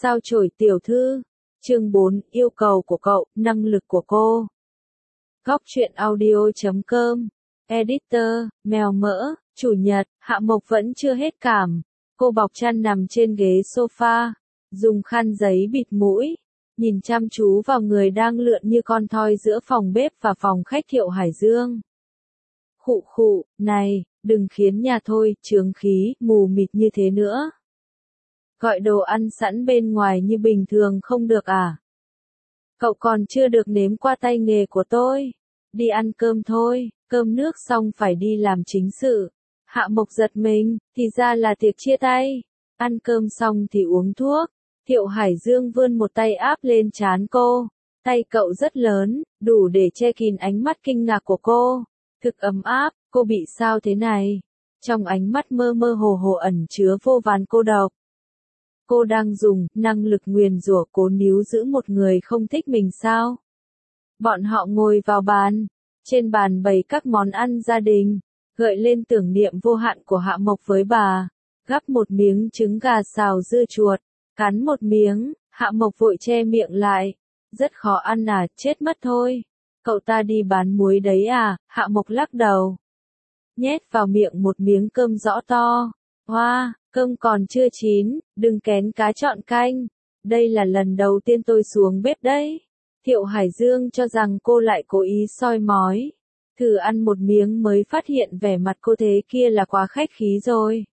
Sao chổi tiểu thư. Chương 4, yêu cầu của cậu, năng lực của cô. Góc truyện audio.com. Editor, mèo mỡ, chủ nhật, Hạ Mộc vẫn chưa hết cảm. Cô bọc chăn nằm trên ghế sofa, dùng khăn giấy bịt mũi, nhìn chăm chú vào người đang lượn như con thoi giữa phòng bếp và phòng khách Thiệu Hải Dương. Khụ khụ, này, đừng khiến nhà thôi, chướng khí, mù mịt như thế nữa. Gọi đồ ăn sẵn bên ngoài như bình thường không được à? Cậu còn chưa được nếm qua tay nghề của tôi. Đi ăn cơm thôi, cơm nước xong phải đi làm chính sự. Hạ Mộc giật mình, thì ra là tiệc chia tay. Ăn cơm xong thì uống thuốc. Thiệu Hải Dương vươn một tay áp lên trán cô. Tay cậu rất lớn, đủ để che kín ánh mắt kinh ngạc của cô. Thực ấm áp, cô bị sao thế này? Trong ánh mắt mơ mơ hồ hồ ẩn chứa vô vàn cô độc. Cô đang dùng năng lực nguyền rủa cố níu giữ một người không thích mình sao? Bọn họ ngồi vào bàn, trên bàn bày các món ăn gia đình, gợi lên tưởng niệm vô hạn của Hạ Mộc với bà. Gắp một miếng trứng gà xào dưa chuột, cắn một miếng, Hạ Mộc vội che miệng lại. Rất khó ăn à, chết mất thôi. Cậu ta đi bán muối đấy à? Hạ Mộc lắc đầu. Nhét vào miệng một miếng cơm rõ to. Hoa, cơm còn chưa chín, đừng kén cá chọn canh. Đây là lần đầu tiên tôi xuống bếp đấy. Thiệu Hải Dương cho rằng cô lại cố ý soi mói. Thử ăn một miếng mới phát hiện vẻ mặt cô thế kia là quá khách khí rồi.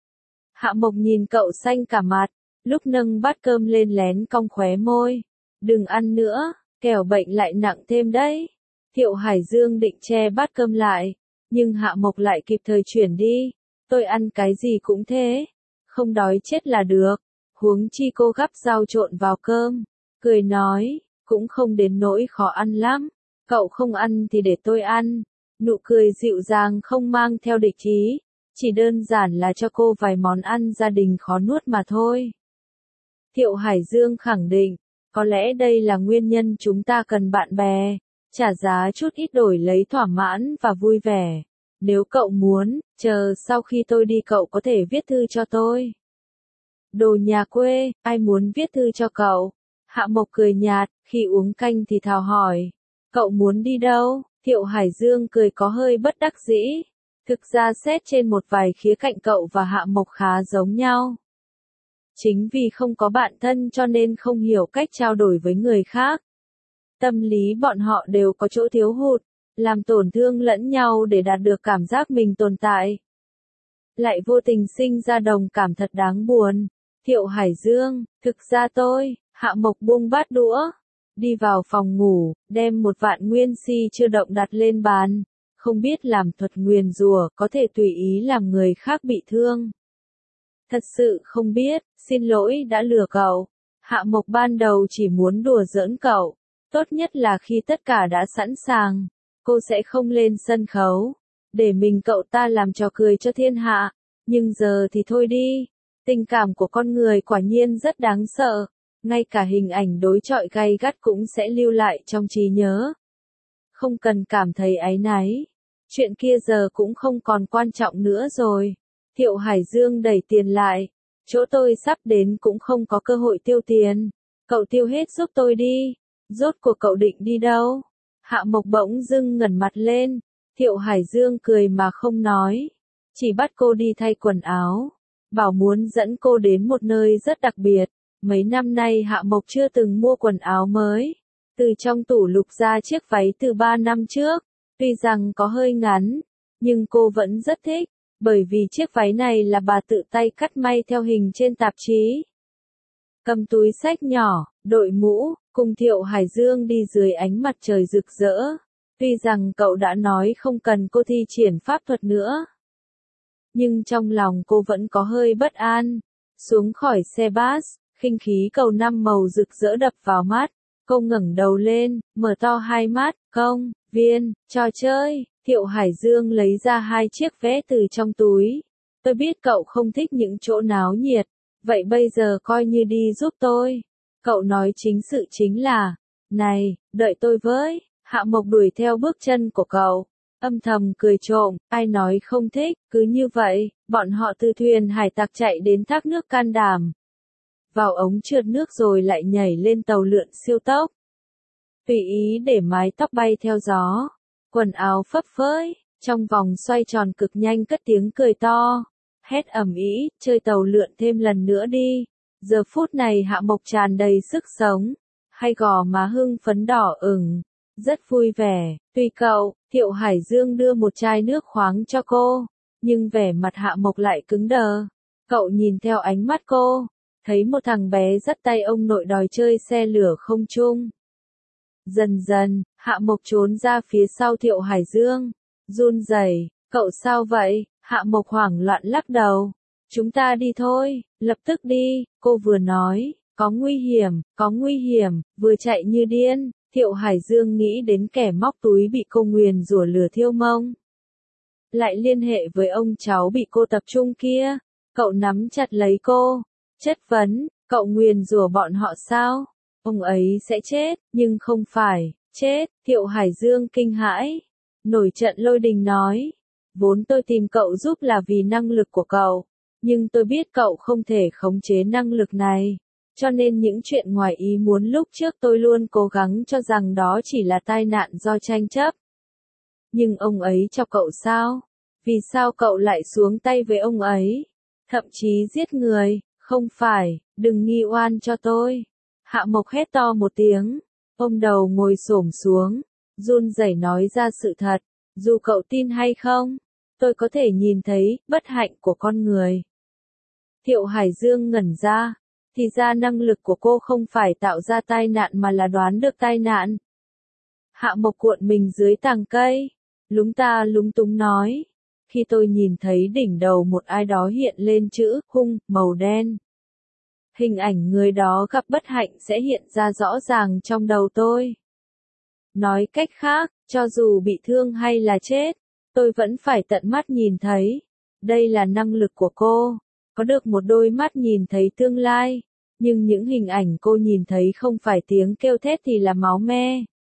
Hạ Mộc nhìn cậu xanh cả mặt, lúc nâng bát cơm lên lén cong khóe môi. Đừng ăn nữa, kẻo bệnh lại nặng thêm đấy. Thiệu Hải Dương định che bát cơm lại, nhưng Hạ Mộc lại kịp thời chuyển đi. Tôi ăn cái gì cũng thế, không đói chết là được. Huống chi cô gắp rau trộn vào cơm, cười nói, cũng không đến nỗi khó ăn lắm. Cậu không ăn thì để tôi ăn. Nụ cười dịu dàng không mang theo địch ý, chỉ đơn giản là cho cô vài món ăn gia đình khó nuốt mà thôi. Thiệu Hải Dương khẳng định, có lẽ đây là nguyên nhân chúng ta cần bạn bè, trả giá chút ít đổi lấy thỏa mãn và vui vẻ. Nếu cậu muốn, chờ sau khi tôi đi cậu có thể viết thư cho tôi. Đồ nhà quê, ai muốn viết thư cho cậu? Hạ Mộc cười nhạt, khi uống canh thì thào hỏi. Cậu muốn đi đâu? Thiệu Hải Dương cười có hơi bất đắc dĩ. Thực ra xét trên một vài khía cạnh cậu và Hạ Mộc khá giống nhau. Chính vì không có bạn thân cho nên không hiểu cách trao đổi với người khác. Tâm lý bọn họ đều có chỗ thiếu hụt, làm tổn thương lẫn nhau để đạt được cảm giác mình tồn tại. Lại vô tình sinh ra đồng cảm thật đáng buồn. Thiệu Hải Dương, thực ra tôi, Hạ Mộc buông bát đũa, đi vào phòng ngủ, đem một vạn nguyên si chưa động đặt lên bàn. Không biết làm thuật nguyền rủa có thể tùy ý làm người khác bị thương. Thật sự không biết, xin lỗi đã lừa cậu. Hạ Mộc ban đầu chỉ muốn đùa giỡn cậu. Tốt nhất là khi tất cả đã sẵn sàng, cô sẽ không lên sân khấu, để mình cậu ta làm trò cười cho thiên hạ. Nhưng giờ thì thôi đi. Tình cảm của con người quả nhiên rất đáng sợ. Ngay cả hình ảnh đối chọi gay gắt cũng sẽ lưu lại trong trí nhớ. Không cần cảm thấy áy náy. Chuyện kia giờ cũng không còn quan trọng nữa rồi. Thiệu Hải Dương đẩy tiền lại. Chỗ tôi sắp đến cũng không có cơ hội tiêu tiền. Cậu tiêu hết giúp tôi đi. Rốt cuộc cậu định đi đâu? Hạ Mộc bỗng dưng ngẩng mặt lên. Thiệu Hải Dương cười mà không nói. Chỉ bắt cô đi thay quần áo. Bảo muốn dẫn cô đến một nơi rất đặc biệt. Mấy năm nay Hạ Mộc chưa từng mua quần áo mới. Từ trong tủ lục ra chiếc váy từ 3 năm trước. Tuy rằng có hơi ngắn, nhưng cô vẫn rất thích. Bởi vì chiếc váy này là bà tự tay cắt may theo hình trên tạp chí. Cầm túi xách nhỏ, đội mũ, cùng Thiệu Hải Dương đi dưới ánh mặt trời rực rỡ. Tuy rằng cậu đã nói không cần cô thi triển pháp thuật nữa. Nhưng trong lòng cô vẫn có hơi bất an. Xuống khỏi xe bus, khinh khí cầu 5 màu rực rỡ đập vào mắt. Cô ngẩng đầu lên, mở to hai mắt, công viên, trò chơi. Thiệu Hải Dương lấy ra 2 chiếc vé từ trong túi. Tôi biết cậu không thích những chỗ náo nhiệt. Vậy bây giờ coi như đi giúp tôi. Cậu nói chính sự chính là, này, đợi tôi với. Hạ Mộc đuổi theo bước chân của cậu. Âm thầm cười trộm, ai nói không thích, cứ như vậy, bọn họ từ thuyền hải tặc chạy đến thác nước Can Đảm. vào ống trượt nước rồi lại nhảy lên tàu lượn siêu tốc. Tùy ý để mái tóc bay theo gió, quần áo phấp phới, trong vòng xoay tròn cực nhanh cất tiếng cười to, hét ầm ĩ, chơi tàu lượn thêm lần nữa đi. Giờ phút này Hạ Mộc tràn đầy sức sống, hai gò má hưng phấn đỏ ửng, rất vui vẻ. Tùy cậu, Thiệu Hải Dương đưa một chai nước khoáng cho cô, nhưng vẻ mặt Hạ Mộc lại cứng đờ. Cậu nhìn theo ánh mắt cô, thấy một thằng bé dắt tay ông nội đòi chơi xe lửa không trung. Dần dần, Hạ Mộc trốn ra phía sau Thiệu Hải Dương, run rẩy, cậu sao vậy? Hạ Mộc hoảng loạn lắc đầu. Chúng ta đi thôi, lập tức đi, cô vừa nói, có nguy hiểm, vừa chạy như điên. Thiệu Hải Dương nghĩ đến kẻ móc túi bị cô nguyền rủa lửa thiêu mông. Lại liên hệ với ông cháu bị cô tập trung kia, cậu nắm chặt lấy cô, chất vấn, cậu nguyền rủa bọn họ sao? Ông ấy sẽ chết, nhưng không phải, chết. Thiệu Hải Dương kinh hãi, nổi trận lôi đình nói, vốn tôi tìm cậu giúp là vì năng lực của cậu, nhưng tôi biết cậu không thể khống chế năng lực này. Cho nên những chuyện ngoài ý muốn lúc trước tôi luôn cố gắng cho rằng đó chỉ là tai nạn do tranh chấp. Nhưng ông ấy chọc cậu sao? Vì sao cậu lại xuống tay với ông ấy? Thậm chí giết người, không phải, đừng nghi oan cho tôi. Hạ Mộc hét to một tiếng, ôm đầu ngồi xổm xuống, run rẩy nói ra sự thật, dù cậu tin hay không, tôi có thể nhìn thấy bất hạnh của con người. Thiệu Hải Dương ngẩn ra. Thì ra năng lực của cô không phải tạo ra tai nạn mà là đoán được tai nạn. Hạ Mộc cuộn mình dưới tàng cây, lúng ta lúng túng nói. Khi tôi nhìn thấy đỉnh đầu một ai đó hiện lên chữ hung màu đen. Hình ảnh người đó gặp bất hạnh sẽ hiện ra rõ ràng trong đầu tôi. Nói cách khác, cho dù bị thương hay là chết, tôi vẫn phải tận mắt nhìn thấy. Đây là năng lực của cô. Có được một đôi mắt nhìn thấy tương lai, nhưng những hình ảnh cô nhìn thấy không phải tiếng kêu thét thì là máu me.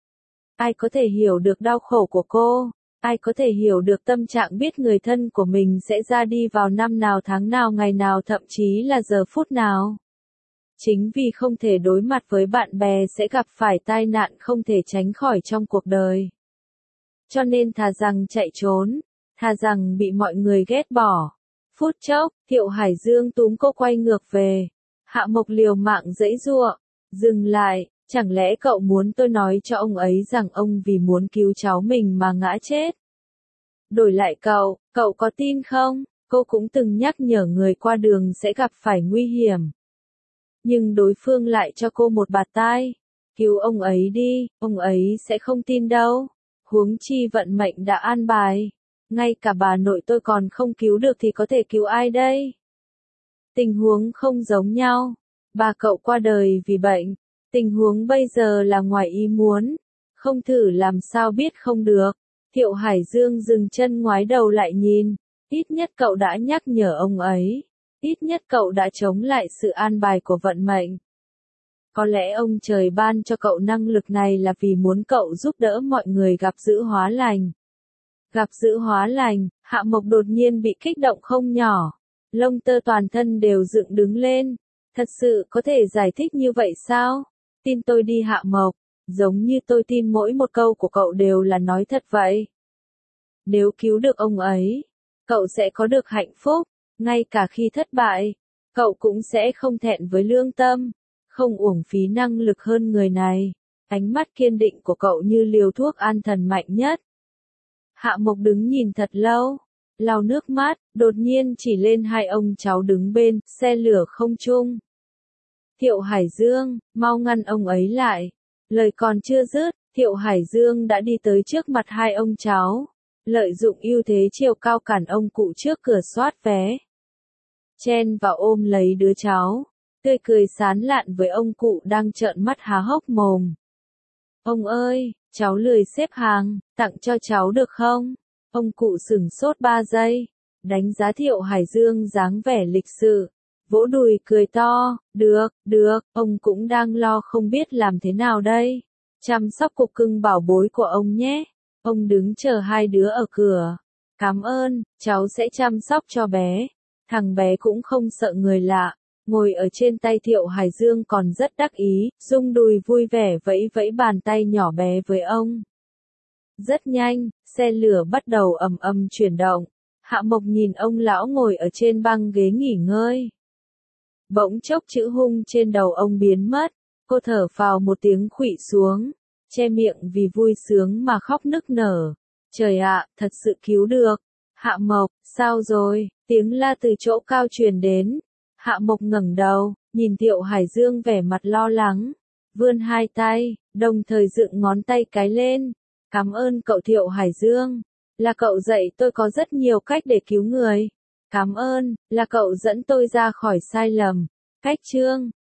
Ai có thể hiểu được đau khổ của cô? Ai có thể hiểu được tâm trạng biết người thân của mình sẽ ra đi vào năm nào tháng nào ngày nào thậm chí là giờ phút nào? Chính vì không thể đối mặt với bạn bè sẽ gặp phải tai nạn không thể tránh khỏi trong cuộc đời. Cho nên thà rằng chạy trốn, thà rằng bị mọi người ghét bỏ. Phút chốc, Thiệu Hải Dương túm cô quay ngược về. Hạ Mộc liều mạng giãy giụa. Dừng lại, chẳng lẽ cậu muốn tôi nói cho ông ấy rằng ông vì muốn cứu cháu mình mà ngã chết? Đổi lại cậu có tin không? Cô cũng từng nhắc nhở người qua đường sẽ gặp phải nguy hiểm. Nhưng đối phương lại cho cô một bạt tai. Cứu ông ấy đi, ông ấy sẽ không tin đâu. Huống chi vận mệnh đã an bài. Ngay cả bà nội tôi còn không cứu được thì có thể cứu ai đây? Tình huống không giống nhau. Bà cậu qua đời vì bệnh. Tình huống bây giờ là ngoài ý muốn. Không thử làm sao biết không được. Thiệu Hải Dương dừng chân ngoái đầu lại nhìn. Ít nhất cậu đã nhắc nhở ông ấy. Ít nhất cậu đã chống lại sự an bài của vận mệnh. Có lẽ ông trời ban cho cậu năng lực này là vì muốn cậu giúp đỡ mọi người gặp dữ hóa lành. Gặp dữ hóa lành, Hạ Mộc đột nhiên bị kích động không nhỏ. Lông tơ toàn thân đều dựng đứng lên. Thật sự có thể giải thích như vậy sao? Tin tôi đi Hạ Mộc, giống như tôi tin mỗi một câu của cậu đều là nói thật vậy. Nếu cứu được ông ấy, cậu sẽ có được hạnh phúc, ngay cả khi thất bại, cậu cũng sẽ không thẹn với lương tâm, không uổng phí năng lực hơn người này. Ánh mắt kiên định của cậu như liều thuốc an thần mạnh nhất. Hạ Mộc đứng nhìn thật lâu, lau nước mắt, đột nhiên chỉ lên hai ông cháu đứng bên xe lửa không trung. Thiệu Hải Dương, mau ngăn ông ấy lại. Lời còn chưa dứt, Thiệu Hải Dương đã đi tới trước mặt hai ông cháu, lợi dụng ưu thế chiều cao cản ông cụ trước cửa soát vé. Chen vào ôm lấy đứa cháu, tươi cười sán lạn với ông cụ đang trợn mắt há hốc mồm. Ông ơi, cháu lười xếp hàng, tặng cho cháu được không? Ông cụ sửng sốt 3 giây, đánh giá Thiệu Hải Dương dáng vẻ lịch sự, vỗ đùi cười to, được, ông cũng đang lo không biết làm thế nào đây. Chăm sóc cục cưng bảo bối của ông nhé. Ông đứng chờ hai đứa ở cửa. Cảm ơn, cháu sẽ chăm sóc cho bé. Thằng bé cũng không sợ người lạ. ngồi ở trên tay Thiệu Hải Dương còn rất đắc ý, rung đùi vui vẻ vẫy vẫy bàn tay nhỏ bé với ông. Rất nhanh, xe lửa bắt đầu ầm ầm chuyển động. Hạ Mộc nhìn ông lão ngồi ở trên băng ghế nghỉ ngơi. Bỗng chốc chữ hung trên đầu ông biến mất, cô thở phào một tiếng khuỵu xuống, che miệng vì vui sướng mà khóc nức nở. Trời ạ, thật sự cứu được. Hạ Mộc, sao rồi? Tiếng la từ chỗ cao truyền đến. Hạ Mộc ngẩng đầu, nhìn Thiệu Hải Dương vẻ mặt lo lắng, vươn hai tay, đồng thời dựng ngón tay cái lên. Cảm ơn cậu Thiệu Hải Dương, là cậu dạy tôi có rất nhiều cách để cứu người. Cảm ơn, là cậu dẫn tôi ra khỏi sai lầm. Cách chương